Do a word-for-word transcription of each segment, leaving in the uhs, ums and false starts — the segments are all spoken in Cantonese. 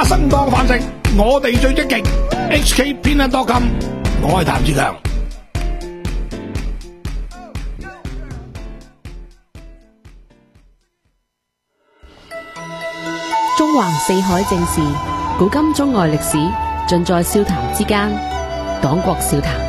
生當飯食，我哋最積極。H K 偏袒多金，我係譚志強。 中橫四海正事，古今中外歷史，盡在笑談之間。黨國笑談。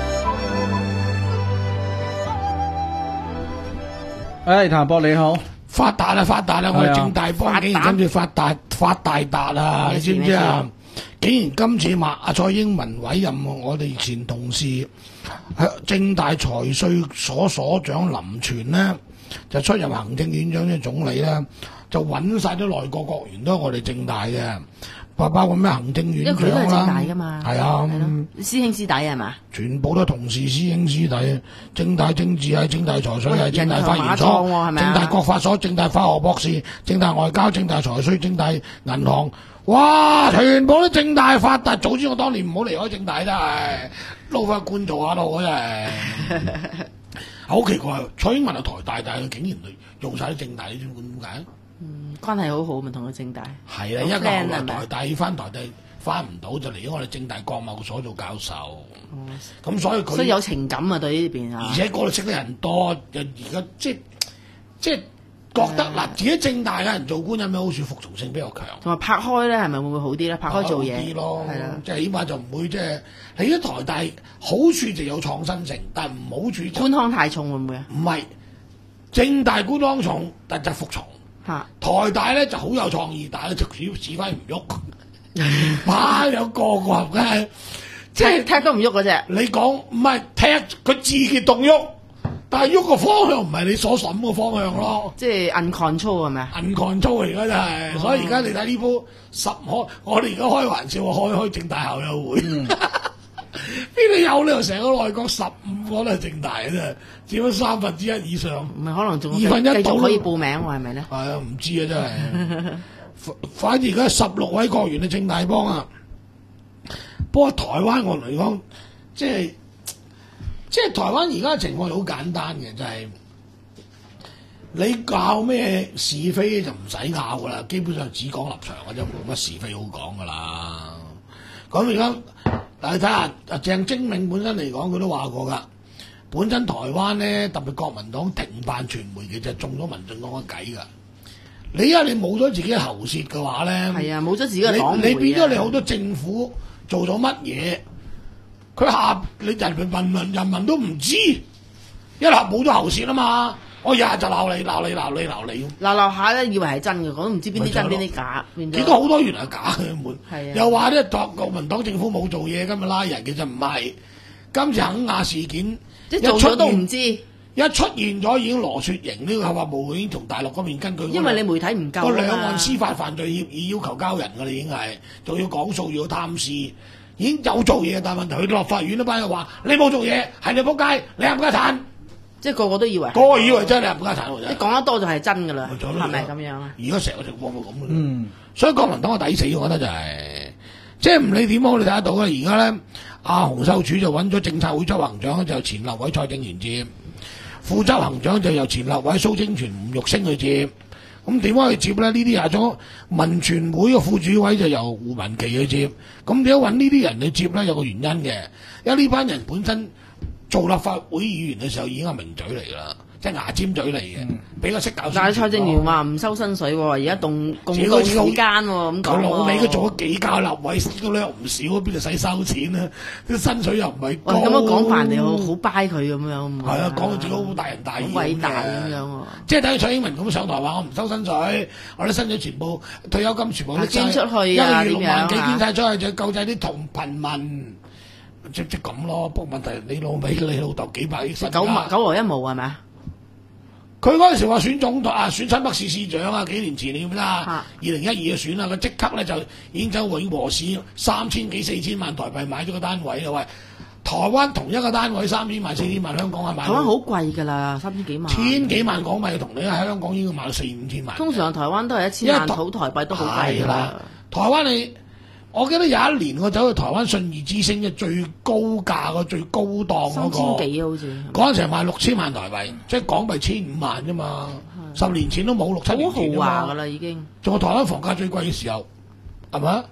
誒，譚博你好。 發達啦，發達啦！我哋正大幫竟然跟住發達發大達啊！你知唔知啊？竟然今次麥阿蔡英文委任我哋前同事正大財稅所所長林全呢，就出任行政院長嘅總理咧，就揾晒啲內閣國員都係我哋正大嘅，包包括咩行政院長啦， 因為佢都係正大㗎嘛， 係啊， 師兄師弟係嘛？ 全部都同事師兄師弟，正大政治係正大財稅係正大法研所，正大國法所，正大法學博士，正大外交，正大財稅，正大銀行，哇！全部都正大發達。早知我當年唔好離開正大真係，撈翻官做下咯，真係。好奇怪，蔡英文係台大，但係佢竟然用晒啲正大，你知唔知點解？ 嗯，關係好好咪同佢正大。係啊，一個後來台大翻台大翻唔到，就嚟咗我哋正大國貿所做教授。咁、哦、所以佢所以有情感啊，對呢邊啊。 而且嗰度識得人多，而家即即覺得嗱，自己正大嘅人做官有咩好處？服從性比較強。同埋拍開咧，係咪會唔會好啲咧？拍開做嘢啲咯， 係啦， 即係起碼就唔會即係你喺台大好處就有創新性，但係唔好處就官腔太重會唔會啊？ 唔係正大官腔重，但就服從。嚇台大咧就好有創意，但係就指指揮唔喐，哇！有個個嘅，即係踢都唔喐嗰隻。 你講唔係踢佢自決動喐，但係喐個方向唔係你所諗個方向咯。即係 uncontrol 係咪啊 ？uncontrol 嚟㗎真係，所以而家你睇呢鋪十開，我哋而家開玩笑開開正大校友會。嗯邊度有？你又成個內閣十五個都係正大嘅啫，佔咗三分之一以上。 唔係可能仲二分一到可以報名喎，係咪咧？ 係啊，唔知啊真係。反而而家十六位國員嘅正大幫啊。不過台灣我嚟講，即係即係台灣而家嘅情況好簡單嘅，就係、是、你教咩是非就唔使拗噶啦，基本上只講立場嘅啫，冇乜是非好講噶啦。咁而家。但係睇下阿鄭精明本身嚟講，佢都話過㗎。本身台灣咧，特別國民黨停辦傳媒，其實中咗民進黨嘅計㗎。你而家你冇咗自己嘅喉舌嘅話咧， 係啊，冇咗自己嘅黨媒， 你變咗你好多政府做咗乜嘢，佢下你人民人民人民都唔知，一下冇咗喉舌啊嘛。我日日就鬧你鬧你鬧你鬧你， 鬧鬧下咧，以為係真嘅，我都唔知邊啲真邊啲假。 見到好多原來係假嘅門，又話咧國民黨政府冇做嘢，今日拉人，其實唔係。今次肯亞事件， 即係做咗都唔知， 一出現咗已經羅雪瑩呢個法務已經同大陸嗰邊根據， 因為你媒體唔夠啊嘛。 個兩岸司法犯罪協議要求交人㗎啦，已經係仲要講數要貪事，已經有做嘢，但係問題去到立法院嗰班又話你冇做嘢，係你仆街，你冚家鏟。即係個個都以為，個個以為真係冚家鏟。你講得多就係真㗎啦，係咪咁樣啊？而家成個情況都咁嘅，嗯，所以國民黨嘅抵死，我覺得就係、是，即係唔理點好，你睇得到啦。而家咧，阿洪秀柱就揾咗政策會執行長，就前立委蔡正元接，副執行長就由前立委蘇清泉、吳玉星去接。咁點解去接咧？呢啲係咗民傳會嘅副主委就由胡文琪去接。咁點解揾呢啲人去接咧？有個原因嘅，因為呢班人本身。做立法會議員嘅時候已經係名嘴嚟㗎啦，即係牙尖嘴嚟嘅，比較識搞。但係蔡正元話唔收薪水喎，而家動共度時間喎，咁講。佢老尾佢做咗幾屆立委，都叻唔少，邊度使收錢啊？啲薪水又唔係高。咁樣講法，你好好掰佢咁樣。係啊，講到自己好大人大義。好偉大咁樣喎。即係等於蔡英文咁上台話：我唔收薪水，我啲薪水全部退休金全部都捐出去啊！一個月六萬幾捐晒出去，就救濟啲同貧民。即即咁咯，不過問題你老味你老豆幾百億身家，九九牛一毛係咪啊？佢嗰陣時話選總統啊，選新北市市長啊，幾年前你記唔記得啊？二零一二嘅選啊，佢即刻咧就已經走永和市三千幾四千萬台幣買咗個單位啦，喂！台灣同一個單位三千萬四千萬，香港係買。台灣好貴㗎啦，三千幾萬。千幾萬港幣同你喺香港應該買到四五千萬。通常台灣都係一千萬土台幣都好貴㗎啦。台灣你。我記得有一年我走去台灣信義之星嘅最高價個最高檔嗰、那個，三千幾好似。嗰陣時賣六千萬台幣，即係港幣千五萬啫嘛。十年前都冇六七年前。好豪華㗎啦已經。仲有台灣房價最貴嘅時候，係咪？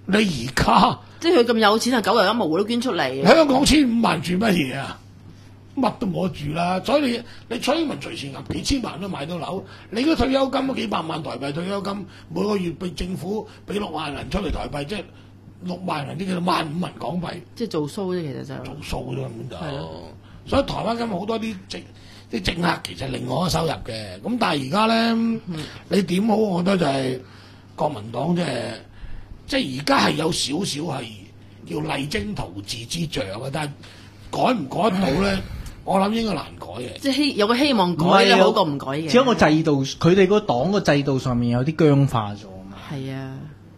你而家即係佢咁有錢，係九牛一毛都捐出嚟。 香港千五萬住乜嘢啊？乜都冇得住啦，所以你你蔡英文隨時揞幾千萬都買到樓，你個退休金都幾百萬台幣退休金，每個月俾政府俾六萬銀出嚟台幣，即係六萬銀，即係萬五銀港幣， 即係做 show 啫，其實就做數啫根本就。所以台灣今日好多啲政啲政客其實另外一個收入嘅，咁但係而家咧，嗯、你點好？我覺得就係國民黨即係即係而家係有少少係叫勵精圖治之象嘅，但係改唔改得到咧？我諗應該難改嘅， 即係希有個希望改咧，好過唔改嘅。 只係個制度，佢哋個黨個制度上面有啲僵化咗嘛。 係啊，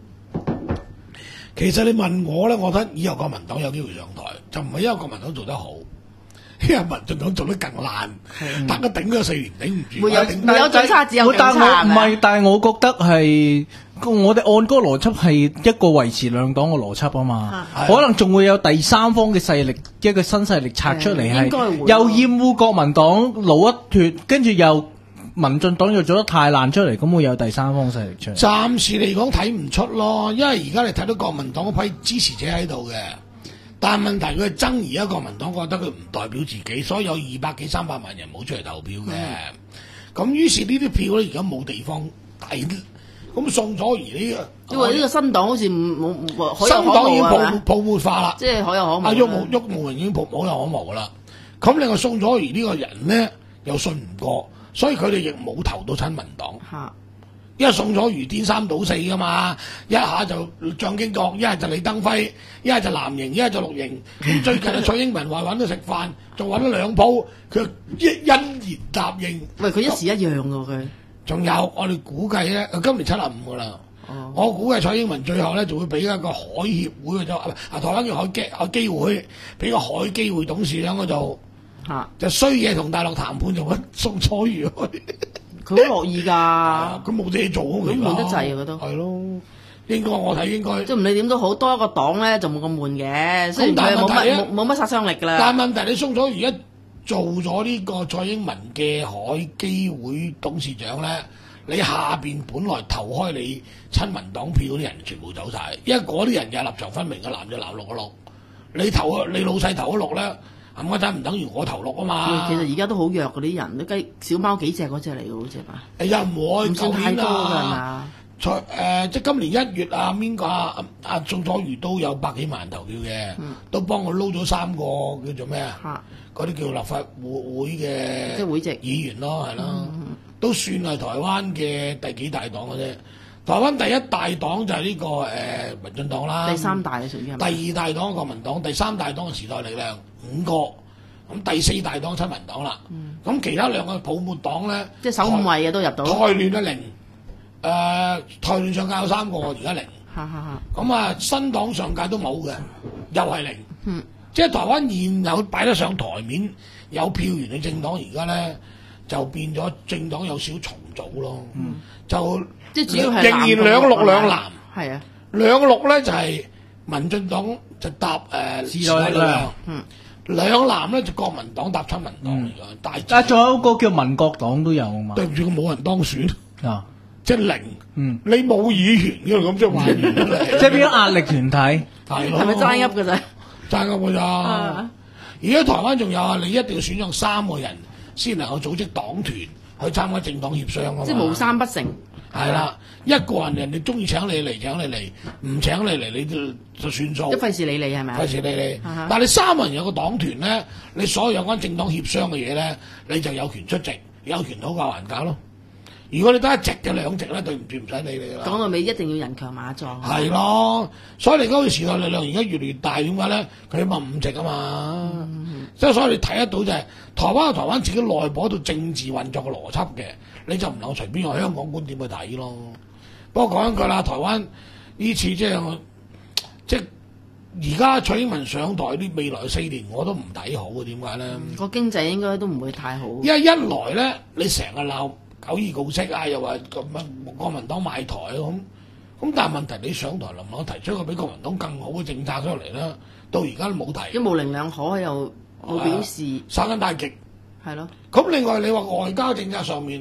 其實你問我咧，我覺得以後國民黨有機會上台，就唔係因為國民黨做得好，因為民進黨做得更爛，大家頂咗四年頂唔住。 沒有沒有最差，只有更差。 但我唔係，但係我覺得係。我哋按嗰個邏輯係一個維持兩黨嘅邏輯啊嘛，啊可能仲會有第三方嘅勢力，一個新勢力拆出嚟，係又厭惡國民黨老一脱，跟住又民進黨又做得太爛出嚟，咁會有第三方勢力出嚟。 暫時嚟講睇唔出咯，因為而家你睇到國民黨嗰批支持者喺度嘅，但係問題佢係爭而家國民黨覺得佢唔代表自己，所以有二百幾三百萬人冇出嚟投票嘅，咁、嗯、於是呢啲票咧而家冇地方抵。咁宋楚瑜呢個， 因為呢個新黨好似冇冇新黨已經泡泡沫化啦， 即係可有可無。 阿鬱木鬱木已經泡可有可無啦。咁另外宋楚瑜呢個人咧又信唔過，所以佢哋亦冇投到親民黨。 嚇， 因為宋楚瑜顛三倒四噶嘛，一下就蔣經國，一係就李登輝，一係就藍營，一係就綠營。最近啊蔡英文話揾佢食飯，仲揾咗兩鋪，佢欣然答應。 喂，佢一時一樣㗎佢。 仲有我哋估計咧，今年七十五噶啦。哦、我估計蔡英文最後咧就會俾一個海協會嘅就啊台灣叫海基海基會，俾個海基會董事長嗰度，啊、就衰嘢同大陸談判，就揾宋楚瑜去。 佢好樂意㗎， 佢冇嘢做， 佢悶得滯啊！佢都係咯，應該我睇應該。 即係唔理點都好，多一個黨咧就冇咁悶嘅，雖然佢冇乜冇冇乜殺傷力㗎啦。 但係問題你宋楚瑜一做咗呢個蔡英文嘅海基會董事長咧，你下邊本來投開你親民黨票嗰啲人全部走晒，因為嗰啲人又立場分明嘅，藍就藍綠嘅綠，你投你老細投咗綠咧，冚家鏟唔等於我投綠啊嘛。 其實而家都好弱嗰啲人，啲雞小貓幾隻嗰隻嚟嘅好似嘛。 誒又唔會， 唔算太多㗎嘛。 蔡誒、呃、即係今年一月啊，邊個啊啊宋楚瑜都有百幾萬人投票嘅，嗯、都幫我撈咗三個叫做咩啊？嗰啲叫立法會會嘅即係會籍議員咯，係咯，嗯、都算係台灣嘅第幾大黨嘅啫。台灣第一大黨就係呢、這個誒、呃、民進黨啦， 第三大屬於係咪？ 第二大黨國民黨，第三大黨時代力量五個，咁第四大黨親民黨啦。咁、嗯、其他兩個泡沫黨咧， 即係首五位嘅都入到。 台聯一零。誒、呃、台聯上屆有三個，而家零。咁啊，新黨上屆都冇嘅，又係零。嗯、即係台灣現有擺得上台面有票源嘅政黨，而家咧就變咗政黨有少重組咯。嗯、就即係主要係仍然兩綠兩藍。係啊， 兩綠咧就係、是、民進黨就搭誒、呃、時代力量。嗯，兩藍咧就國民黨搭親民黨嚟㗎。嗯、大但係仲有一個叫民國黨都有啊嘛。 對唔住，佢冇人當選啊。 即係零，嗯、你冇議員嘅咁即係話完嚟， 即係變咗壓力團體， 係咪爭噏嘅啫？ 爭噏㗎咋？而家台灣仲有啊，你一定要選上三個人先能夠組織黨團去參加政黨協商啊嘛。 即係無三不成。 係啦，一個人人哋中意請你嚟請你嚟，唔請你嚟你就就算數。 即費事理你係咪？ 費事理你。啊、但係你三個人有個黨團咧，你所有有關政黨協商嘅嘢咧，你就有權出席，有權討價還價咯。如果你得一席嘅兩席咧，對唔住唔使理你啦。講到尾一定要人強馬壯。 係咯，所以你嗰個時代力量而家越嚟越大，點解咧？佢起碼五席啊嘛。即係、嗯、所以你睇得到就係、是、台灣有台灣自己內部度政治運作嘅邏輯嘅，你就唔能夠隨便用香港觀點去睇咯。不過講一句啦，台灣呢次即係即係而家蔡英文上台啲未來四年我都唔睇好嘅，點解咧？ 個、嗯、經濟應該都唔會太好。 因為一來咧，你成日鬧九二共識啊，又話咁乜國民黨賣台咁，咁但係問題你上台能唔能夠提出一個比國民黨更好嘅政策出嚟咧？到而家都冇提。一模棱兩可又冇表示。生根大極。係咯。咁另外你話外交政策上面，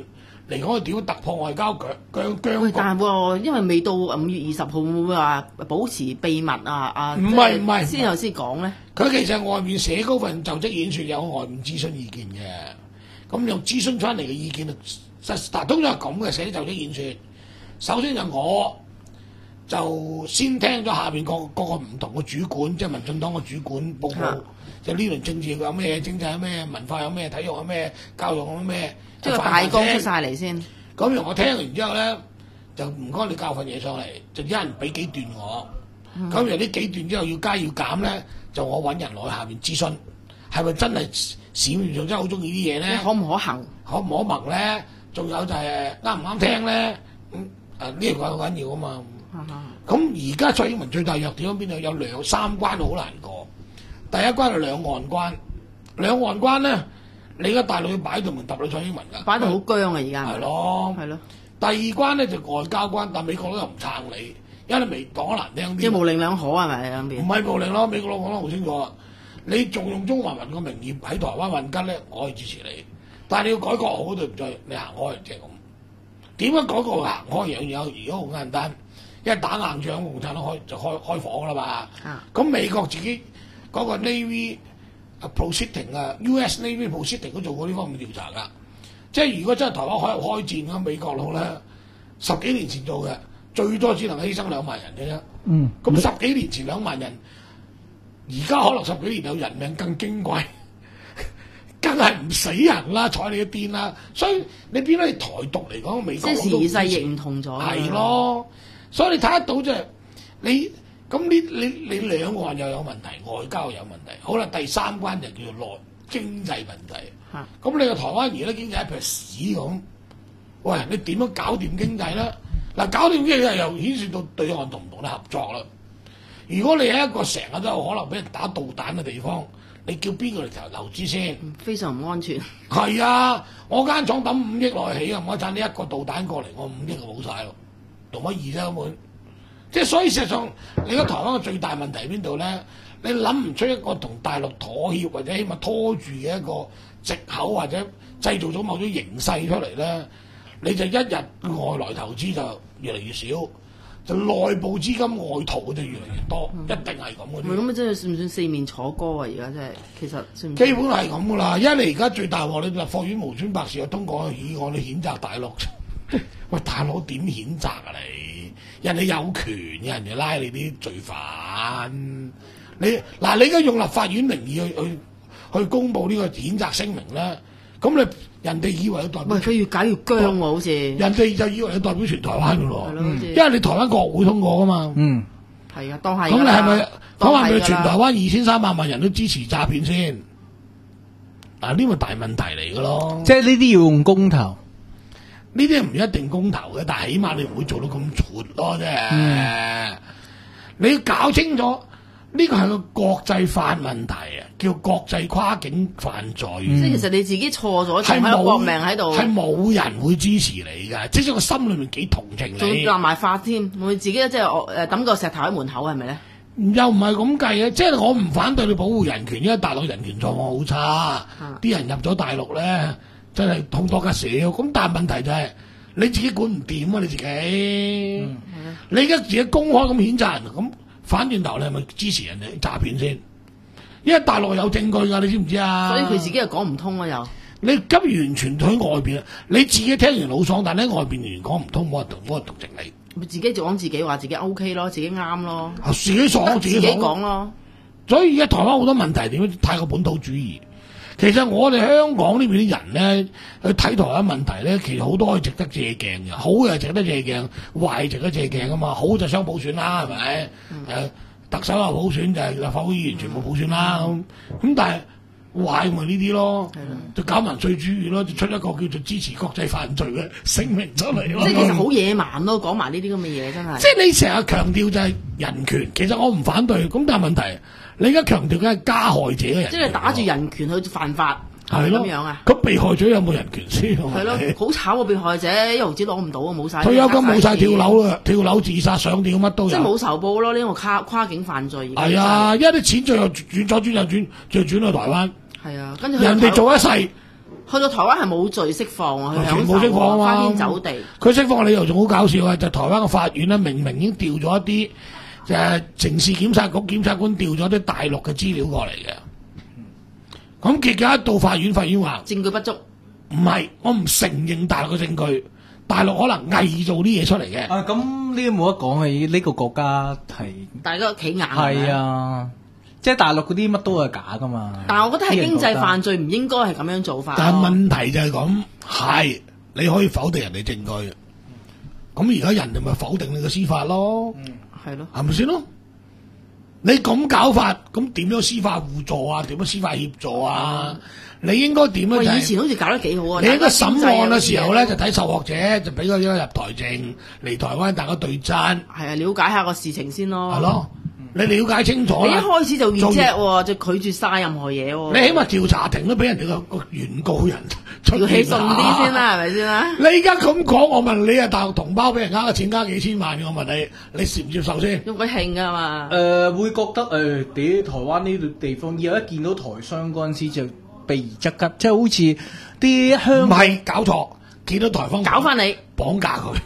嚟講，點樣突破外交僵僵僵局？ 但係喎，因為未到五月二十號，會唔會話保持秘密啊？啊， 唔係唔係， 先後先講咧。 佢其實外面寫嗰份就職演説有外面諮詢意見嘅，咁用諮詢出嚟嘅意見，實但通常係咁嘅寫就職演説。首先就我就先聽咗下邊各各個唔同嘅主管，即係民進黨嘅主管報告，啊、就呢輪政治有咩，經濟有咩，文化有咩，體育有咩，教育有咩。即係大綱出晒嚟先。 咁然後我聽完之後咧，就唔該你教份嘢上嚟，就一人俾幾段我。咁然後呢幾段之後要加要減咧，就我揾人落去下面諮詢，係咪真係市面上真係好中意啲嘢咧？ 可唔可行？ 可唔可行咧？仲有就係啱唔啱聽咧？咁誒呢個好緊要啊嘛。咁而家蔡英文最大弱點喺邊度？有兩三關好難過。第一關係兩岸關，兩岸關咧。你而家大陸要擺到門揼你蔡英文㗎， 擺到好僵啊！而家係咯，係咯。第二關咧就外交關，但美國都又唔撐你，因為你未講得難聽啲。 即係模棱兩可係咪兩邊？ 唔係模棱咯，美國佬講得好清楚啊！你仲用中華民國名義喺台灣混吉咧，我可以支持你。但係你要改革好對唔對？你行開即係咁。點樣改革行開樣嘢？而家好簡單，因為打硬仗，共產黨開就開開火㗎啦嘛。咁、啊、美國自己嗰個 Navy。Proceeding 啊 ，U S Navy Proceeding 都做過呢方面調查㗎，即係如果真係台灣海入開戰咁，美國佬咧十幾年前做嘅，最多只能犧牲兩萬人嘅啫。嗯，咁十幾年前兩萬人，而家可能十幾年有人命更矜貴，梗係唔死人啦，睬你一邊啦。所以你變咗你台獨嚟講，美國即係時勢亦唔同咗。 係咯，所以你睇得到即係你。咁呢？你你兩岸又有問題，外交又有問題。好啦，第三關就叫做內經濟問題。咁、啊、你個台灣而家經濟一撇屎咁，喂，你點樣搞掂經濟咧？嗱，搞掂經濟又牽涉到對岸同唔同你合作啦。如果你喺一個成日都有可能俾人打導彈嘅地方，你叫邊個嚟投投資先？ 非常唔安全。 係啊，我間廠抌五億落去起啊，我賺呢一個導彈過嚟，我五億就冇晒咯，同乜二啫根本。即係所以，事實上，你覺得台灣嘅最大問題喺邊度咧？你諗唔出一個同大陸妥協或者起碼拖住嘅一個藉口，或者製造咗某種形勢出嚟咧，你就一日外來投資就越嚟越少，就內部資金外逃就越嚟越多，嗯、一定係咁嘅。 唔係咁啊，真係算唔算四面楚歌啊？而家真係其實算唔算基本係咁噶啦，因為你而家最大鑊，你立法院無端白事又通過議案，你譴責大陸。喂，大佬點譴責啊你？人哋有權，人哋拉你啲罪犯。你嗱，你而家用立法院名義去去去公佈呢個譴責聲明咧，咁你人哋以為有代表， 喂，佢越解越僵喎，好似人哋就以為有代表全台灣噶咯，嗯、因為你台灣國會通過噶嘛。嗯， 係啊，當係。 咁你係咪講話咪全台灣二千三百萬人都支持詐騙先？嗱，呢個大問題嚟噶咯。 即係呢啲要用公投。 呢啲唔一定公投嘅，但係起碼你唔會做到咁蠢咯啫。嗯、你要搞清楚呢個係個國際法問題啊，叫國際跨境犯罪。 嗯、即係其實你自己錯咗，仲喺度搏命喺度。 係冇人會支持你㗎，即使個心裏面幾同情你。 仲要立埋法添，會自己即係誒抌個石頭喺門口係咪咧？ 又唔係咁計嘅，即係我唔反對你保護人權，因為大陸人權狀況好差，啲、嗯、人入咗大陸咧。真係痛多吉少，咁但係問題就係、是、你自己管唔掂啊！你自己，嗯、你而家自己公開咁譴責人，咁反轉頭你係咪支持人哋詐騙先？因為大陸有證據㗎，你知唔知啊？ 所以佢自己又講唔通啊！又你急完全喺外邊，你自己聽完老爽，但係喺外邊完全講唔通，冇人同冇人同情你。 咪自己就講自己話自己 O K 咯，自己啱咯， 自己爽自己講咯。 所以而家台灣好多問題點樣太過本土主義。其實我哋香港呢邊啲人咧去睇台灣問題咧，其實好多係值得借鏡嘅，好嘅值得借鏡，壞係值得借鏡噶嘛。好就雙普選啦，係咪？誒、嗯，特首有普選就係立法會議員全部普選啦。咁咁、嗯，但係壞咪呢啲咯，的就搞民粹主義咯，就出一個叫做支持國際犯罪嘅聲明出嚟咯。 即係其實好野蠻咯，講埋呢啲咁嘅嘢真係。 即係你成日強調就係人權，其實我唔反對，咁但係問題。你而家強調緊係加害者嘅人， 即係打住人權去犯法，係咁樣啊？ 咁被害者有冇人權先？ 係咯，好慘啊！被害者一毫子攞唔到啊，冇晒退休金冇晒，跳樓啦，跳樓自殺上吊乜都有， 即係冇仇報咯。呢個跨跨境犯罪係啊，因為啲錢最後轉左轉右轉，再轉去台灣。 係啊，跟住人哋做一世， 去去到台灣係冇罪釋放喎，佢全部釋放啊， 花天酒地。 佢釋放嘅理由仲好搞笑啊！就台灣嘅法院咧，明明已經調咗一啲誒城市檢察局檢察官調咗啲大陸嘅資料過嚟嘅。咁結果一到法院，法院話證據不足。 唔係，我唔承認大陸嘅證據，大陸可能偽造啲嘢出嚟嘅。 啊，咁呢啲冇得講嘅，呢個國家係大家企硬。 係啊，即係大陸嗰啲乜都係假噶嘛。 但係我覺得係經濟犯罪唔應該係咁樣做法。 但係問題就係咁，係你可以否定人哋證據，咁而家人哋咪否定你嘅司法咯， 係咯、 嗯，係咪先咯？你咁搞法，咁點樣司法互助啊？點樣司法協助啊？嗯、你應該點咧？ 以前好似搞得幾好啊！ 你應該審案嘅時候咧，就睇受學者，就俾佢一個入台證嚟台灣，大家對質。係啊，了解下個事情先咯。 係咯，你了解清楚。 你一開始就 reject 喎，就拒絕晒任何嘢喎。 你起碼調查庭都俾人哋個個原告人出要起順啲先啦，係咪先啦？ 你而家咁講，我問你啊，大陸同胞俾人呃嘅錢呃幾千萬嘅，我問你，你接唔接受先？ 用鬼興㗎嘛？ 誒、呃，會覺得誒，啲、呃、台灣呢度地方，以後一見到台商嗰陣時就避而則吉，即係好似啲香唔係搞錯，見到台方搞翻你， 綁架佢。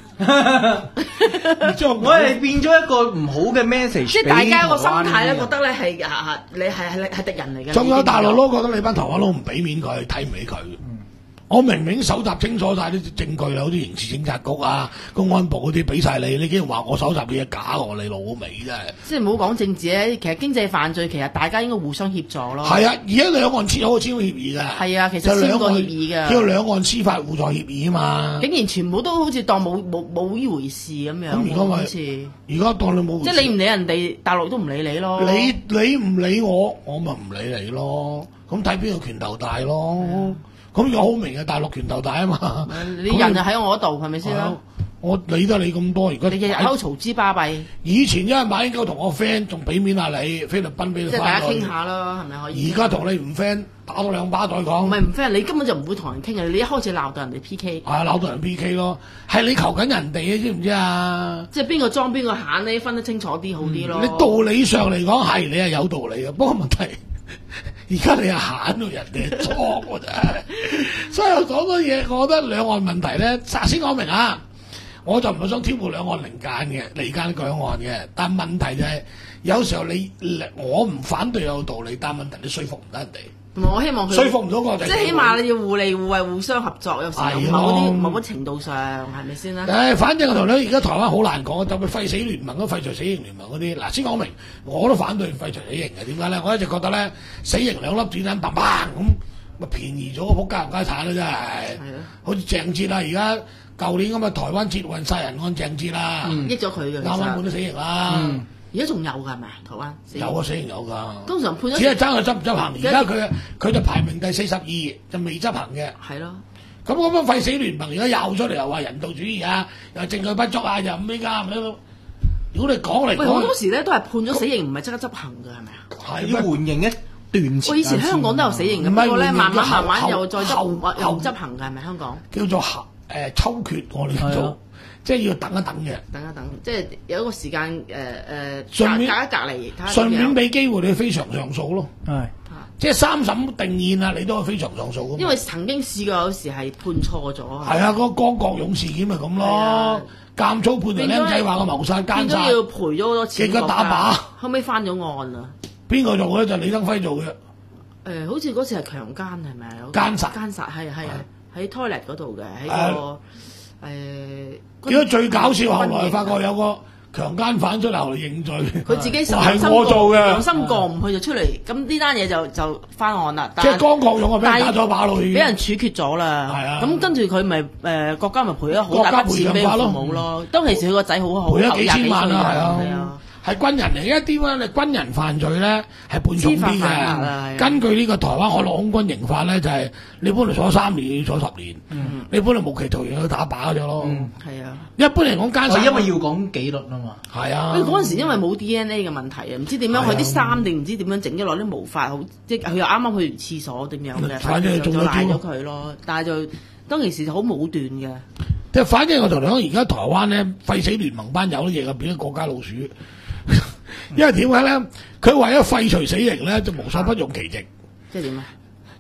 我係變咗一個唔好嘅 message， 即係大家個心態咧，覺得咧係啊，你係係係敵人嚟嘅。 仲有大陸佬覺得你班台灣佬唔俾面佢，睇唔起佢。嗯我明明搜集清楚晒啲證據啦，好似刑事警察局啊、公安部嗰啲俾晒你，你竟然話我搜集嘅嘢假喎，你老味真係。即係唔好講政治咧，其實經濟犯罪其實大家應該互相協助咯。 係啊，而家兩岸簽好簽個協議㗎。係啊，其實簽過協議㗎。 叫兩岸司法互助協議啊嘛。 竟然全部都好似當冇冇冇呢回事咁樣。 咁而家咪，而家當你冇。 即係你唔理人哋，大陸都唔理你咯。 你你唔理我，我咪唔理你咯。咁睇邊個拳頭大咯。咁而家好明嘅大陸拳頭大啊嘛！ 你人就喺我嗰度，係咪先啦？ 我理得你咁多，而家你日日喺度嘈之巴閉。 以前因為馬英九同我 friend，仲俾面下你菲律賓俾你。 即係大家傾下咯，係咪可以？ 而家同你唔 friend，打到兩巴再講。 唔係唔 friend，你根本就唔會同人傾嘅。你一開始鬧到人哋 P K。 係鬧到人 P K 咯，係你求緊人哋嘅，知唔知啊？ 即係邊個裝邊個閒呢？分得清楚啲好啲咯、 嗯。你道理上嚟講係你係有道理嘅，不過問題。而家你係慳到人哋裝喎真係，所以有好多嘢，我覺得兩岸問題咧，先講明啊，我就唔係想挑撥兩岸離間嘅，離間兩岸嘅，但問題就係、是、有時候你我唔反對有道理，但問題你說服唔得人哋。 我希望佢說服唔到個，即係起碼你要互利互惠、互相合作，有時候某啲某啲程度上係咪先啦？ 誒，反正我同你而家台灣好難講，就係廢死聯盟、廢除死刑聯盟嗰啲。嗱，先講明，我都反對廢除死刑嘅。點解咧？我一直覺得咧，死刑兩粒子彈砰砰咁，咪便宜咗個仆街冚家產啦，真係。係啊，好似鄭捷啊，而家舊年咁啊，台灣捷運殺人案鄭捷啦， 益咗佢嘅，啱啱判咗死刑啦。 嗯而家仲有㗎係咪啊？台灣有啊，死刑有㗎。 通常判咗， 只係爭佢執唔執行。而家佢佢就排名第四十二，就未執行嘅。 係咯。 咁咁樣廢死聯盟而家又出嚟又話人道主義啊，又證據不足啊，又唔咩㗎？如果你講嚟講， 好多時咧都係判咗死刑，唔係即刻執行㗎，係咪啊？ 係要緩刑一段。 我以前香港都有死刑嘅，不過咧慢慢慢慢又再執又唔執行㗎，係咪香港？ 叫做誒抽決，我哋做。即係要等一等嘅， 等一等，即係有一個時間誒誒，隔隔一隔離， 順便俾機會你非常上訴咯。 係， 即係三審定讞啊，你都係非常上訴。 因為曾經試過有時係判錯咗。 係啊，嗰個江國勇事件咪咁咯，監粗判條僆仔話個謀殺奸殺， 變咗要賠咗好多錢。 結果打靶， 後尾翻咗案啦。 邊個做嘅就李登輝做嘅。 誒，好似嗰次係強姦係咪啊？ 奸殺， 奸殺係係喺 toilet 嗰度嘅，喺個。誒， 結果最搞笑，後來發覺有個強姦犯出嚟後嚟認罪， 佢自己係我做嘅， 良心過唔去就出嚟，咁呢單嘢就就翻案啦。 即係江國勇啊，俾人打咗靶落去， 俾人處決咗啦。係啊，咁跟住佢咪誒國家咪賠咗好大筆錢俾父母咯。當其時佢個仔好好， 賠咗幾千萬啊，係啊。 係軍人嚟，一啲咧，你軍人犯罪咧係判重啲嘅。根據呢個台灣海陸空軍刑法咧，就係、是、你本來坐三年，坐十年。嗯、你本來無期徒刑去打靶咗咯。係、嗯、啊，一般嚟講奸殺， 因為要講紀律啊嘛。 係啊。 佢嗰陣時因為冇 D N A 嘅問題啊，唔知點樣佢啲衫定唔知點樣整咗落啲毛髮，好即係佢又啱啱去完廁所點樣嘅，反正就賴咗佢咯。但係就當其時就好武斷嘅。 即係反正我同你講，而家台灣咧廢死聯盟班友啲嘢就變咗國家老鼠。因為點解咧？佢為咗廢除死刑咧，就無所不用其極。 即係點啊？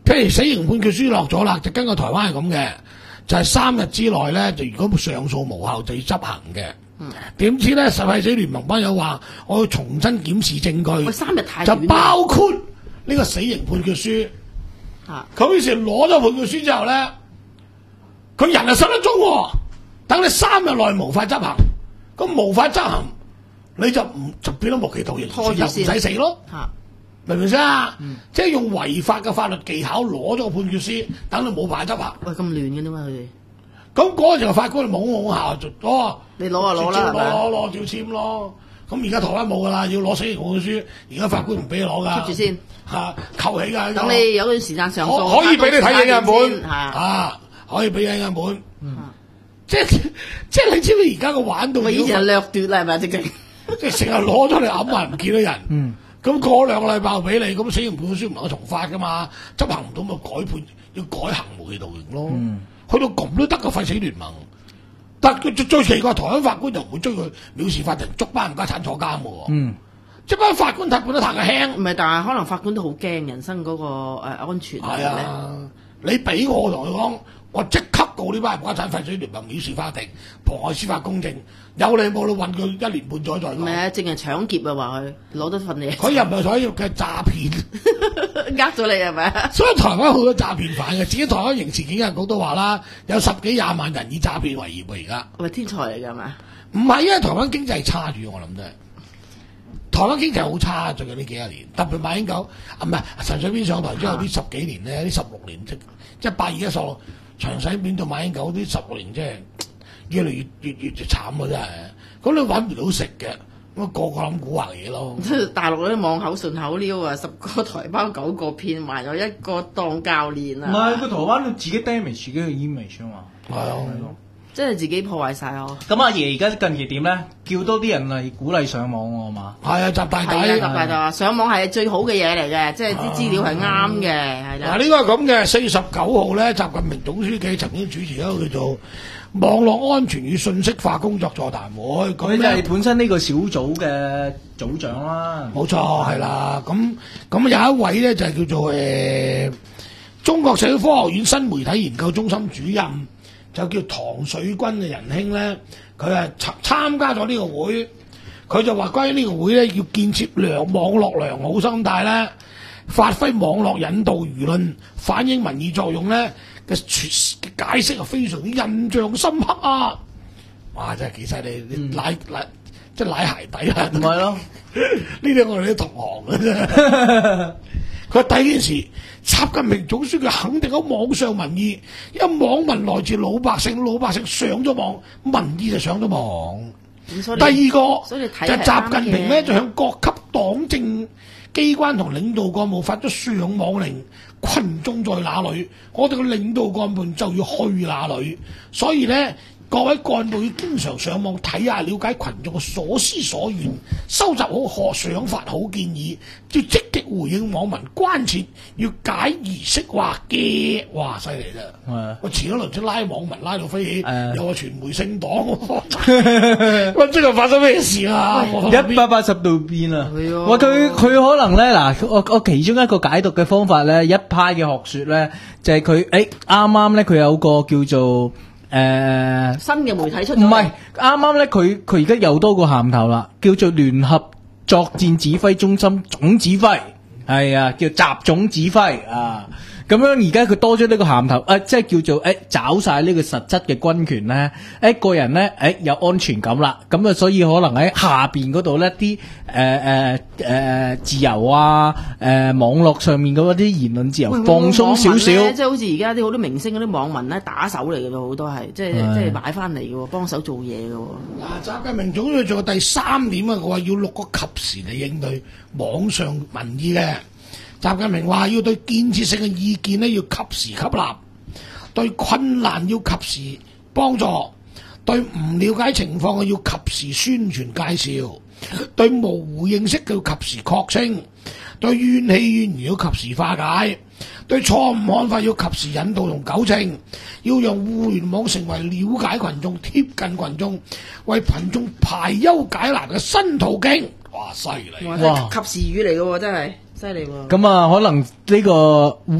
譬如死刑判決書落咗啦，就根據台灣係咁嘅，就係、是、三日之內咧，就如果上訴無效就要執行嘅。點、嗯、知咧，受害者聯盟班友話我要重新檢視證據， 三日太就包括呢個死刑判決書。啊！佢於是攞咗判決書之後咧，佢人係失得蹤，等你三日內無法執行，咁無法執行，你就唔就變咗無期徒刑，又唔使死咯。啊！明唔明先啊？嗯、即係用違法嘅法律技巧攞咗個判決書，等你冇辦法執行。 喂，咁亂嘅點解佢哋？ 咁嗰個時候法官冇冇效就哦， 你攞就攞啦， 攞攞照簽咯。咁而家台灣冇噶啦，要攞死刑判決書，而家法官唔俾你攞噶。 貼住先嚇，扣起㗎。 等你有段時間上訴， 可以俾你睇影印本啊，可以俾影印本。即係即係你知唔知而家個玩到？ 以前係掠奪啦，係咪直情？ 即係成日攞咗你揞埋唔見到人。嗯。咁過兩個禮拜俾你，咁死刑判決書唔能夠重發噶嘛？執行唔到咪改判，要改行無期徒刑咯。嗯。去到咁都得個廢死聯盟，但係佢最奇怪，台灣法官就唔會追佢藐視法庭，捉班冚家鏟坐監嘅喎。嗯，即係班法官睇判得太輕。唔係，但係可能法官都好驚人身嗰、那個、呃、安全。 係啊，你俾我同佢講，我即刻告呢班冚家鏟廢死聯盟藐視法庭，妨礙司法公正，有理冇理韞佢一年半載再講。 唔係啊，淨係搶劫啊，話佢攞得份嘢。 佢又唔係所以嘅詐騙。 呃咗你係咪？ 所以台灣好多詐騙犯嘅，自己台灣刑事警察局都話啦，有十幾廿萬人以詐騙為業啊！而家係咪天才嚟㗎嘛？ 唔係，因為台灣經濟差住，我諗都係。台灣經濟好差，最近呢幾廿年，特別馬英九啊，唔係陳水扁上台之後呢十幾年咧，呢十六年即即八二一掃長洗扁到馬英九呢十六年，即係越嚟越越越越慘啊！真係，咁你揾唔到食嘅。咁個個諗古惑嘢咯， 即係大陸嗰啲網口順口溜啊，十個台胞九個騙，埋咗一個當教練啊！ 唔係，個台灣都自己 damage 自己嘅 image 啊嘛， 係啊， 即係自己破壞晒哦。 咁阿爺而家近期點咧？叫多啲人嚟鼓勵上網喎嘛？ 係啊，習大大， 習大大上網係最好嘅嘢嚟嘅，即係啲資料係啱嘅，係啦。 嗱，呢個係咁嘅，四月十九號咧，習近平總書記曾經主持一個叫做網絡安全與信息化工作座談會， 佢就係本身呢個小組嘅組長啦。 冇錯，係啦。咁咁有一位咧就係、是、叫做誒、呃、中國社會科學院新媒體研究中心主任，就叫唐水軍嘅仁兄咧，佢係參參加咗呢個會，佢就話關於呢個會咧要建設良網絡良好生態咧，發揮網絡引導輿論、反映民意作用咧。嘅解釋係非常之印象深刻啊！哇，真係幾犀利！你奶奶即係奶鞋底啊！ 唔係咯， 呢啲我哋啲同行嘅啫。佢話第一件事，習近平總書記肯定咗網上民意，因為網民來自老百姓，老百姓上咗網，民意就上咗網。第二個就係習近平咧，就向各級黨政機關同領導幹部發咗上網令，群眾在哪裏，我哋嘅領導幹部就要去哪裏。所以咧，各位幹部要經常上網睇下，了解群眾嘅所思所願，收集好學想法、好建議，要積極回應網民關切，要解疑釋惑嘅。哇，犀利啦！我前一輪先拉網民拉到飛起，呃、又話傳媒姓黨，喂，即係發生咩事啊？ 一百八十度變啊！哇，佢佢可能咧嗱，我我其中一個解讀嘅方法咧，一派嘅學說咧，就係佢誒啱啱咧，佢、欸、有個叫做。誒、呃， 新嘅媒體出咗， 唔係啱啱咧，佢佢而家又多個銜頭啦，叫做聯合作戰指揮中心總指揮，係啊，叫習總指揮啊。咁樣而家佢多咗呢個銜頭，誒、啊，即係叫做誒，找晒呢個實質嘅軍權咧，一個人咧，誒，有安全感啦，咁啊，所以可能喺下邊嗰度咧，啲誒誒誒自由啊，誒、呃、網絡上面嗰啲言論自由放鬆少少， 即係好似而家啲好多明星嗰啲網民咧，打手嚟嘅咯，好多係，即係即係買翻嚟嘅，幫手做嘢嘅。 嗱，習近平總書記仲有第三點啊，佢話要六個及時嚟應對網上民意嘅。習近平話要對建設性嘅意見咧要及時吸納，對困難要及時幫助，對唔了解情況嘅要及時宣傳介紹，對模糊認識嘅要及時確清，對怨氣怨言要及時化解，對錯誤看法要及時引導同糾正，要讓互聯網成為了解群眾、貼近群眾、為群眾排憂解難嘅新途徑。哇，犀利！ 哇，及時雨嚟嘅喎，真係。犀利喎！ 咁啊，可能呢個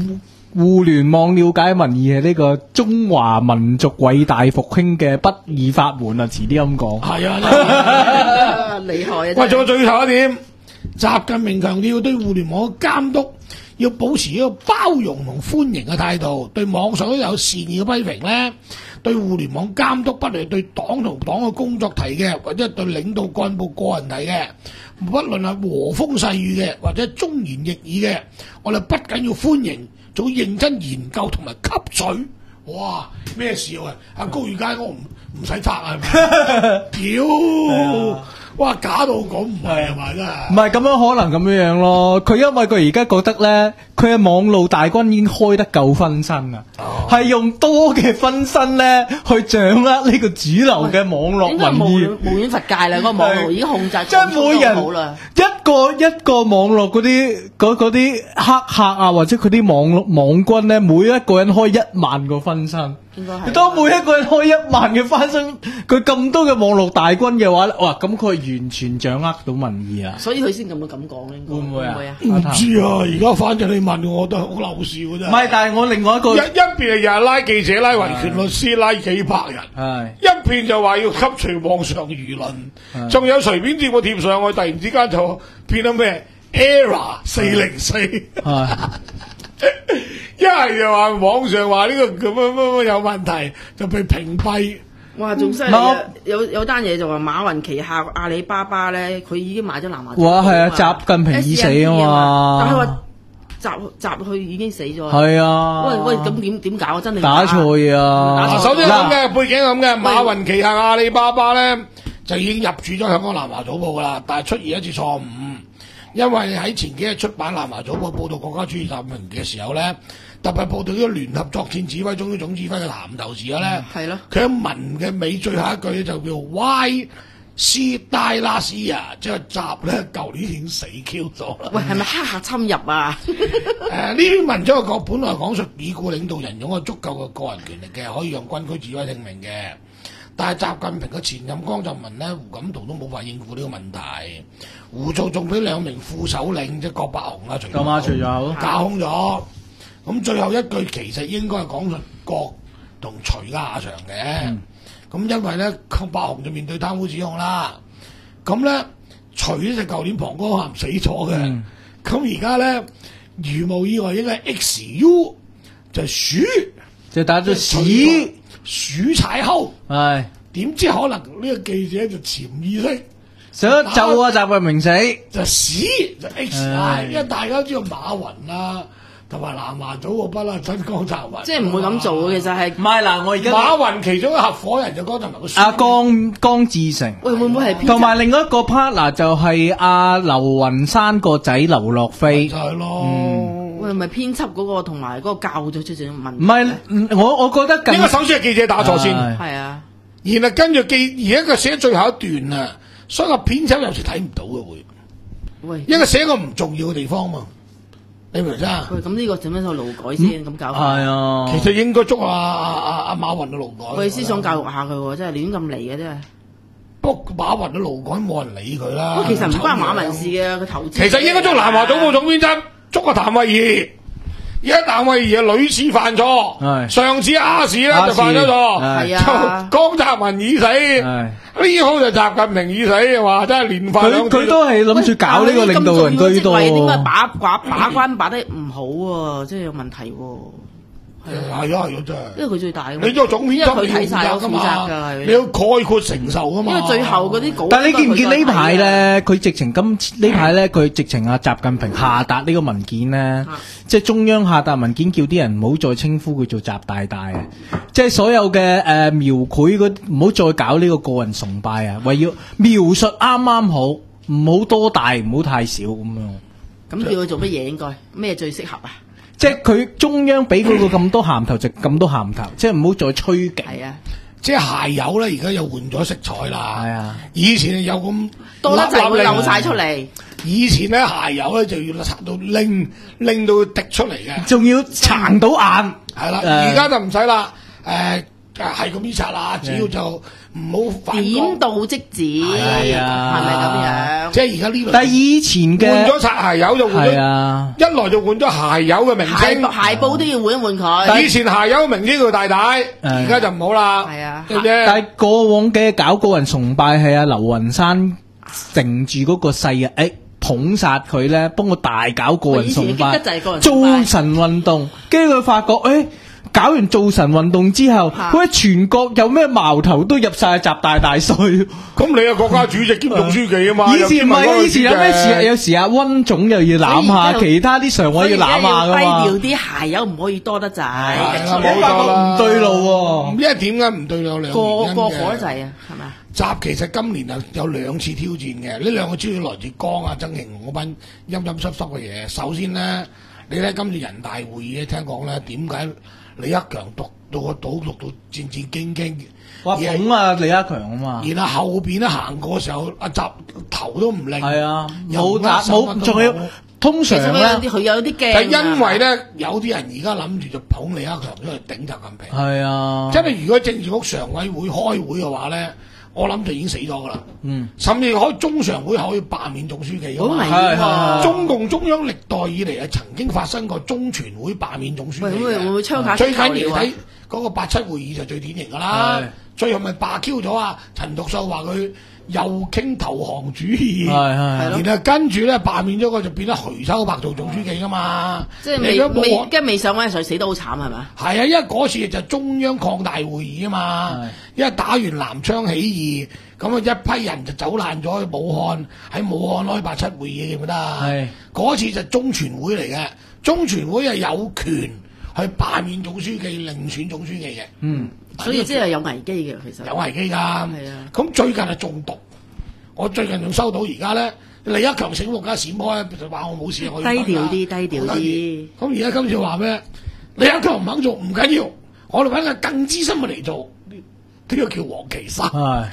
互聯網了解民意係呢個中華民族偉大復興嘅不二法門啊！遲啲咁講。 係啊， 厲害啊！ 喂，仲有最後一點，習近平強調對互聯網嘅監督要保持一個包容同歡迎嘅態度，對網上都有善意嘅批評咧。對互聯網監督，不論對黨同黨嘅工作提嘅，或者對領導幹部個人提嘅，不論係和風細雨嘅，或者忠言逆耳嘅，我哋不僅要歡迎，仲要認真研究同埋吸取。哇！咩事啊？阿高宇佳，我唔唔使拆啊！屌！哇！假到咁唔係啊嘛，真係唔係咁樣可能咁樣樣咯。佢因為佢而家覺得咧，佢嘅網路大軍已經開得夠分身啦，係、哦、用多嘅分身咧去掌握呢個主流嘅網絡民意。 無遠弗屆啦，嗰、那個網路已經控制， 即係每人一個一個網絡嗰啲嗰啲黑客啊，或者佢啲網網軍咧，每一個人開一萬個分身。當每一個人開一萬嘅分身，佢咁多嘅網絡大軍嘅話咧，哇！咁佢完全掌握到民意啊！ 所以佢先咁樣咁講咧， 會唔會啊？ 唔知啊！而家反正你問我，我都係好鬧笑嘅啫。 唔係，但係我另外一個一一邊係日日拉記者、拉維權律師、拉幾百人， 係一邊就話要吸除網上輿論，仲有隨便貼個貼上去，突然之間就變咗咩 Error 四零四。一係就話網上話呢個咁樣乜乜有問題，就被屏蔽。 哇！仲犀利啊！有有單嘢就話馬雲旗下阿里巴巴咧，佢已經買咗南華早報。 哇！係啊，習近平已死啊嘛。 但係話習習佢已經死咗。 係啊。 喂喂，咁點點搞？真係打錯啊！ 首先咁嘅背景咁嘅，馬雲旗下阿里巴巴咧就已經入駐咗香港南華早報噶啦，但係出現一次錯誤。因為喺前幾日出版南華早報報道國家主席習近平嘅時候咧，特別報道呢個聯合作戰指揮中央總指揮嘅銜頭時咧，係咯、嗯，佢喺文嘅尾最後一句咧就叫 Why 斯戴拉斯啊，即係習咧舊年已經死 Q 咗啦。 喂，係咪黑客侵入啊？ 誒、呃，呢篇文章講本來講述已故領導人擁有足夠嘅個人權力嘅，可以讓軍區指揮聽命嘅。但係習近平嘅前任江澤民咧、胡錦濤都冇法應付呢個問題。胡做仲俾兩名副首領即係郭伯雄啊、徐咁啊，徐有架空咗。咁最後一句其實應該係講述郭同徐嘅下場嘅。咁、嗯、因為咧，郭伯雄就面對貪污指控啦。咁咧，徐咧就舊年膀胱癌死咗嘅。咁而家咧，如無意外應該係 X U 就係鼠， 就打咗屎鼠踩後。 係點知可能呢個記者就潛意識。 想就啊，習近平死就屎就 X I， 因為大家知道馬雲啊同埋南華早報不啦，真江澤民， 即係唔會咁做嘅，其實係唔係嗱，我而家馬雲其中一個合夥人就江澤民個阿江江志成， 喂會唔會係同埋另外一個 partner 就係阿劉雲山個仔劉樂飛， 就係咯。 喂，係咪編輯嗰個同埋嗰個教咗出咗問題？ 唔係，我我覺得應該首先係記者打錯先， 係啊， 然後跟住記而家佢寫最後一段啊。所以個編輯有時睇唔到嘅會，喂，因為寫個唔重要嘅地方嘛，你明唔明啊？ 喂，咁呢個做咩做勞改先咁、嗯、搞法？ 係啊， 其實應該捉阿阿阿阿馬雲嘅勞改。 喂，思想教育下佢喎，真係亂咁嚟嘅真係。 不過馬雲嘅勞改冇人理佢啦。 其實唔關馬雲事嘅，佢投資。 其實應該捉南華早報總編輯，捉個譚慧儀。而家譚慧儀啊，屢次犯錯，上次亞視咧就犯咗錯，就江澤民已死，呢鋪就習近平已死，話真係連犯兩。 佢都係諗住搞呢個領導人居多。 點解把把把關把得唔好喎？即係有問題喎。 係啊係啊真係。 因為佢最大。 你做總編輯佢睇晒負責㗎， 你要概括承受㗎嘛。 因為最後嗰啲稿。 但係你見唔見呢排咧？佢直情今呢排咧，佢直情阿習近平下達呢個文件咧，即係中央下達文件，叫啲人唔好再稱呼佢做習大大啊！即係所有嘅誒、呃、描繪嗰唔好再搞呢個個人崇拜啊，為要描述啱啱好，唔好多大，唔好太少咁樣。 咁叫佢做乜嘢？應該咩最適合啊？ 即係佢中央俾佢個咁多銜頭，就咁多銜頭，即係唔好再吹勁。 係啊，即係鞋油咧，而家又換咗色彩啦。 係啊， 以前有咁多得滯會漏晒出嚟。 以前咧鞋油咧就要擦到拎拎到滴出嚟嘅， 仲要撐到眼。 係啦，而家就唔使啦。誒、呃， 係咁依擦啦，只要就唔好反點到即止，係啊， 係咪咁樣？ 即係而家呢度。 但係以前嘅換咗擦鞋油就換咗， 啊， 一來就換咗鞋油嘅名稱， 鞋鞋布都要換一換佢。 以前鞋油嘅名稱叫大大，而家就唔好啦。 係啊， 但係過往嘅搞個人崇拜係阿劉雲山承住嗰個勢啊，誒捧殺佢咧，幫我大搞個人崇拜，造神運動，跟住佢發覺誒。搞完造神運動之後，佢喺全國有咩矛頭都入晒習大大稅。 咁你係國家主席兼總書記啊嘛？ 以前唔係啊，以前有咩事？有時阿溫總又要攬下，其他啲常委要攬下噶嘛。 低調啲，鞋油唔可以多得滯。 冇錯啦， 唔對路喎。 唔知點解唔對路？兩過過火得滯啊，係咪？ 習其實今年啊有兩次挑戰嘅，呢兩個主要來自江啊、曾慶紅嗰班陰陰濕濕嘅嘢。首先咧，你睇今次人大會議咧，聽講咧點解？李克強讀到個島讀到戰戰兢兢， 哇捧啊李克強啊嘛， 然後後邊咧行過嘅時候，阿習頭都唔擰， 係啊，冇打冇，仲要通常咧， 佢有啲驚。 但因為咧，有啲人而家諗住就捧李克強，因為頂習近平。 係啊， 真係如果政治局常委會開會嘅話咧，我諗就已經死咗噶啦。 嗯， 甚至開中常會可以罷免總書記㗎嘛。 好危險。 中共中央歷代以嚟係曾經發生過中全會罷免總書記嘅。 會唔會槍下最緊要睇嗰個八七會議就最典型噶啦。最後咪罷 Q 咗啊！陳獨秀話佢右傾投降主義， 係係。 然後跟住咧罷免咗個就變咗徐秋白做總書記噶嘛。 即係未未跟未上位嘅時候死得好慘係咪？ 係啊，因為嗰次就中央擴大會議啊嘛。因為打完南昌起義，咁啊一批人就走難咗去武漢，喺武漢開八七會議記唔記得啊？係嗰次就中全會嚟嘅，中全會係有權去罷免總書記、另選總書記嘅。 嗯， 所以即係有危機嘅，其實有危機㗎。係啊。 咁最近係中毒，我最近仲收到而家咧，李克強醒目家閃開，就話我冇事，我低調啲，低調啲。 咁而家今次話咩？李克強唔肯做唔緊要，我哋揾個更資深嘅嚟做。呢個叫黃岐山，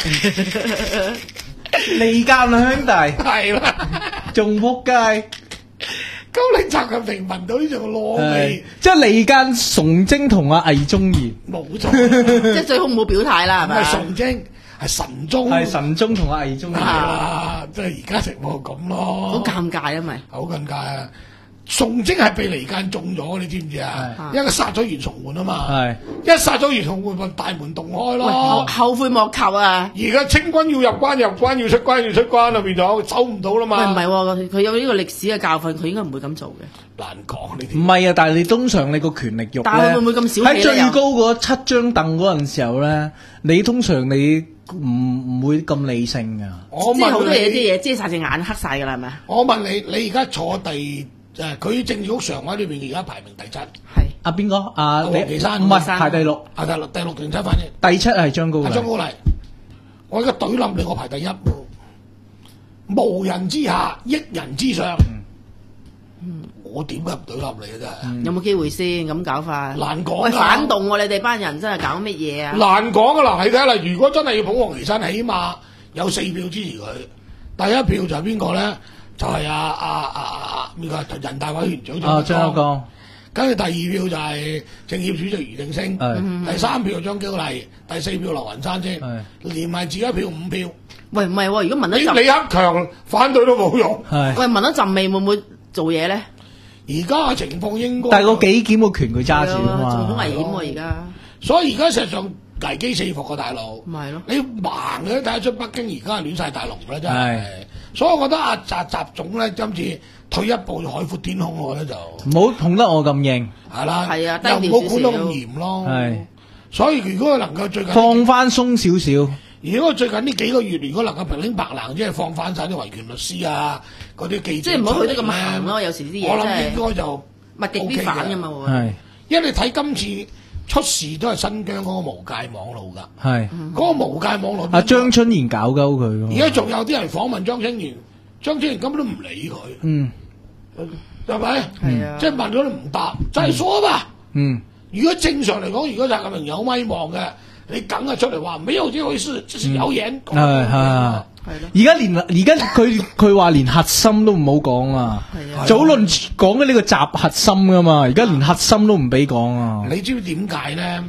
利間啊兄弟， 係啦， 仲仆街。 咁你習近平聞到呢種攞味， 即係利間崇禎同阿魏忠賢， 冇錯，即係最好唔好表態啦，係咪？ 係崇禎，係神宗， 係神宗同阿魏忠賢啊！即係而家情況咁咯， 好尷尬啊咪， 好尷尬啊！崇禎係被離間中咗，你知唔知啊？因為殺咗袁崇煥啊嘛，一殺咗袁崇煥，咪大門洞開咯。 後悔莫及啊！ 而家清軍要入關入關，要出關要出關啦，變咗走唔到啦嘛。 唔係喎，佢有呢個歷史嘅教訓，佢應該唔會咁做嘅。 難講呢啲。 唔係啊，但係你通常你個權力欲咧， 但係會唔會咁小氣咧？ 喺最高嗰七張凳嗰陣時候咧，你通常你唔唔會咁理性㗎。 我即係好多嘢啲嘢遮晒隻眼黑晒㗎啦，係咪？ 我問你，你而家坐第？誒，佢政治局常委裏邊而家排名第七， 係阿邊個？阿黃岐山唔係排第六， 排第六第六定七反正。 第七係張高麗。 張高麗，我而家懟冧你，我排第一，無人之下，益人之上。嗯，我點解唔懟冧你啊？真係有冇機會先咁搞法？ 難講。 喂，反動喎！你哋班人真係搞乜嘢啊？ 難講啊！嗱，你睇下啦，如果真係要捧黃岐山，起碼有四票支持佢。第一票就係邊個咧？就係阿阿阿阿呢個人大委員長張張德江， 跟住第二票就係政協主席俞正聲，第三票張嬌麗，第四票劉雲山先，連埋自己一票五票。 喂，唔係喎，如果聞一陣， 李克強反對都冇用。 喂，聞一陣味會唔會做嘢咧？ 而家嘅情況應該， 但係個紀檢個權佢揸住啊嘛， 仲好危險喎而家。 所以而家實際上危機四伏嘅大佬， 咪係咯， 你盲嘅都睇得出北京而家係亂晒大龍啦，真係。所以我覺得阿習習總咧今次退一步海闊天空，我覺得就唔好捧得我咁硬， 係啦， 係啊， 又唔好管得咁嚴咯。係，所以如果佢能夠最近放翻鬆少少， 如果最近呢幾個月如果能夠平拎白冷，即係放翻晒啲維權律師啊，嗰啲記者， 即係唔好去得咁行咯。有時啲嘢我諗應該就物極必反㗎嘛。 係， 因為你睇今次出事都係新疆嗰個無界網路㗎， 係嗰個無界網路。 阿張春賢搞鳩佢， 而家仲有啲人訪問張青元，張青元根本都唔理佢， 嗯， 係咪？ 係啊， 即係問咗都唔答，就係說吧。 嗯， 如果正常嚟講，如果習近平有威望嘅，你梗係出嚟話沒有呢回事，這是謠言。 係係。而家連而家佢佢話連核心都唔好講啊！早輪講嘅呢個習核心噶嘛，而家連核心都唔俾講啊！ 你知唔知點解咧？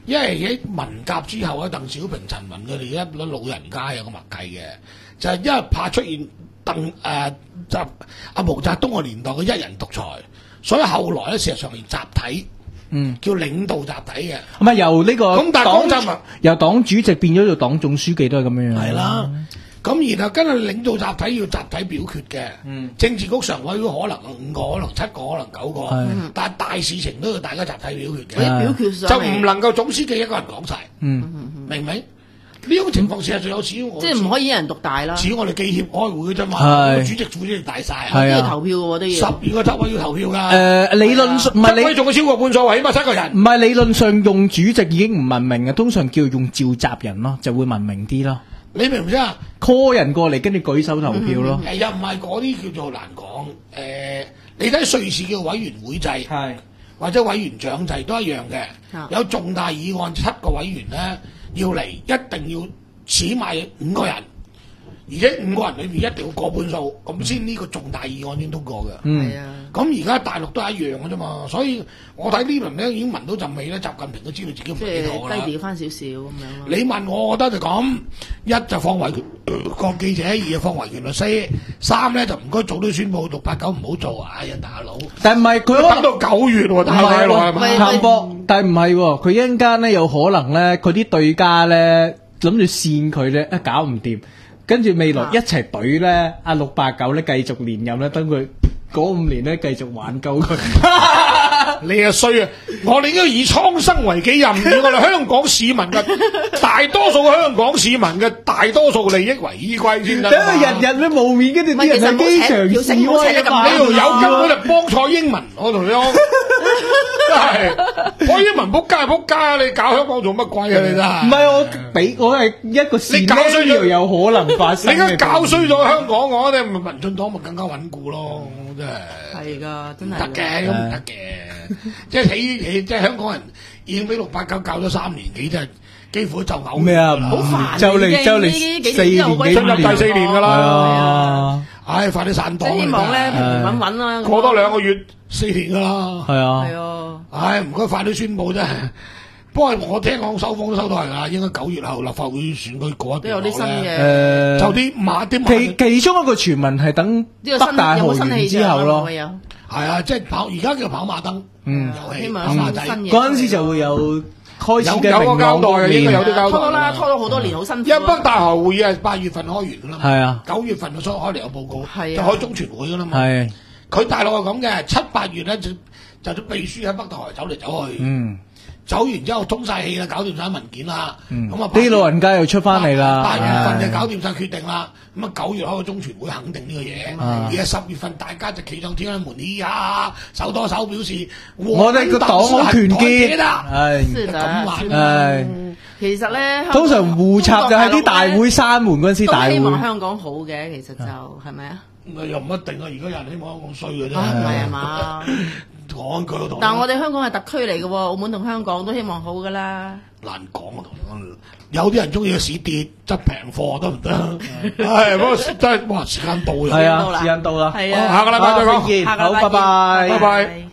因為喺文革之後咧，鄧小平、陳雲佢哋一班老人家有個默契嘅，就係、是、因為怕出現鄧誒就阿毛澤東個年代嘅一人獨裁，所以後來咧事實上係集體，嗯，叫領導集體嘅。 唔係由呢個咁，但係講真， 由黨主席變咗做黨總書記都係咁樣樣。 係啦。咁然後跟住領導集體要集體表決嘅，嗯、政治局常委會可能五個，可能七個，可能九個，嗯、但係大事情都要大家集體表決嘅， 嗯、表決就唔能夠總書記一個人講晒，嗯、明唔明？呢種情況事實上有少，即係唔可以一人獨大啦。 似我哋記協開會嘅啫嘛，主席副主席大晒， 都要投票嘅都要。 十二個執委要投票㗎。 誒理論上唔係你執委仲要超過半數，起碼七個人。 唔係理論上用主席已經唔文明嘅，通常叫用召集人咯，就會文明啲咯。 你明唔明啊 ？call 人過嚟跟住舉手投票咯。 誒又唔係嗰啲叫做難講。誒你睇瑞士叫委員會制，係或者委員長制都一樣嘅。有重大議案七個委員咧要嚟，一定要起碼五個人，而且五個人裏面一定要過半數，咁先呢個重大議案先通過嘅。係啊，咁而家大陸都係一樣嘅啫嘛，所以我睇呢輪咧已經聞到陣味咧，習近平都知道自己唔係幾好啦。 低調翻少少咁樣。 你問我，我覺得就咁，一就放維權國記者，二就放維權律師，三咧就唔該早啲宣佈六八九唔好做，哎呀大佬！ 但唔係佢等到九月喎，大佬係咪？ 譚博，但係唔係喎，佢一陣間咧有可能咧，佢啲對家咧。諗住扇佢咧，一搞唔掂，跟住未來一齊懟咧，阿六八九咧繼續連任咧，等佢嗰五年咧繼續挽救佢。 你啊衰啊！我哋應該以蒼生為己任，以我哋香港市民嘅大多數香港市民嘅大多數利益為依歸先得。 等佢日日都冇面，跟住啲人喺機場示威啊嘛！ 呢度有根本就幫蔡英文，我同你講。真係，蔡英文仆街仆街，你搞香港做乜鬼啊？你真係。 唔係我俾我係一個事，你搞衰咗有可能發生。 你而家搞衰咗香港，我哋咪民進黨咪更加穩固咯，真係。 係㗎，真係。 得嘅，咁唔得嘅。即係起，即係香港人已經俾六八九搞咗三年幾，真係幾乎就嘔咩啊？ 好煩， 就嚟就嚟四年幾， 進入第四年㗎啦。 係啊。 唉，快啲散黨。 希望咧平平穩穩啦。 過多兩個月，四年㗎啦。 係啊。 係啊。 唉，唔該，快啲宣佈啫。不過我聽講收風都收到係啦，應該九月後立法會選舉過一都有啲新嘅。 誒， 就啲馬啲其其中一個傳聞係等北大豪園之後咯。 係啊，即係跑而家叫跑馬燈。嗯， 希望有新嘢。 嗰陣時就會有開始嘅有個交代嘅，應該有啲交代。 拖啦，拖咗好多年，好辛苦。 因為北大豪會議係八月份開完㗎啦嘛。 係啊。 九月份就開嚟有報告， 係就開中全會㗎啦嘛。 係。 佢大陸係咁嘅，七八月咧就就啲秘書喺北大豪走嚟走去。嗯。走完之後通晒氣啦，搞掂晒文件啦，咁啊啲老人家又出翻嚟啦。 八月份就搞掂晒決定啦，咁啊九月開個中全會肯定呢個嘢，而家十月份大家就企上天安門咿呀，手拖手表示我哋個黨好團結啦， 係咁話，係其實咧， 通常互插就係啲大會閂門嗰陣時，大會希望香港好嘅，其實就係咪啊？ 又唔一定啊，而家有人希望香港衰嘅啫， 唔係啊嘛。 講句同， 但係我哋香港係特區嚟嘅喎，澳門同香港都希望好噶啦。 難講啊，同你講，有啲人中意個市跌，執平貨得唔得？係，不過真係哇，時間到啦， 係啊，時間到啦， 係啊， 下個禮拜再講， 好，拜拜， 拜拜。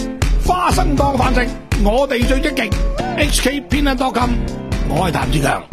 花生當飯食，我哋最積極 ，H K 偏向多金，我係譚志強。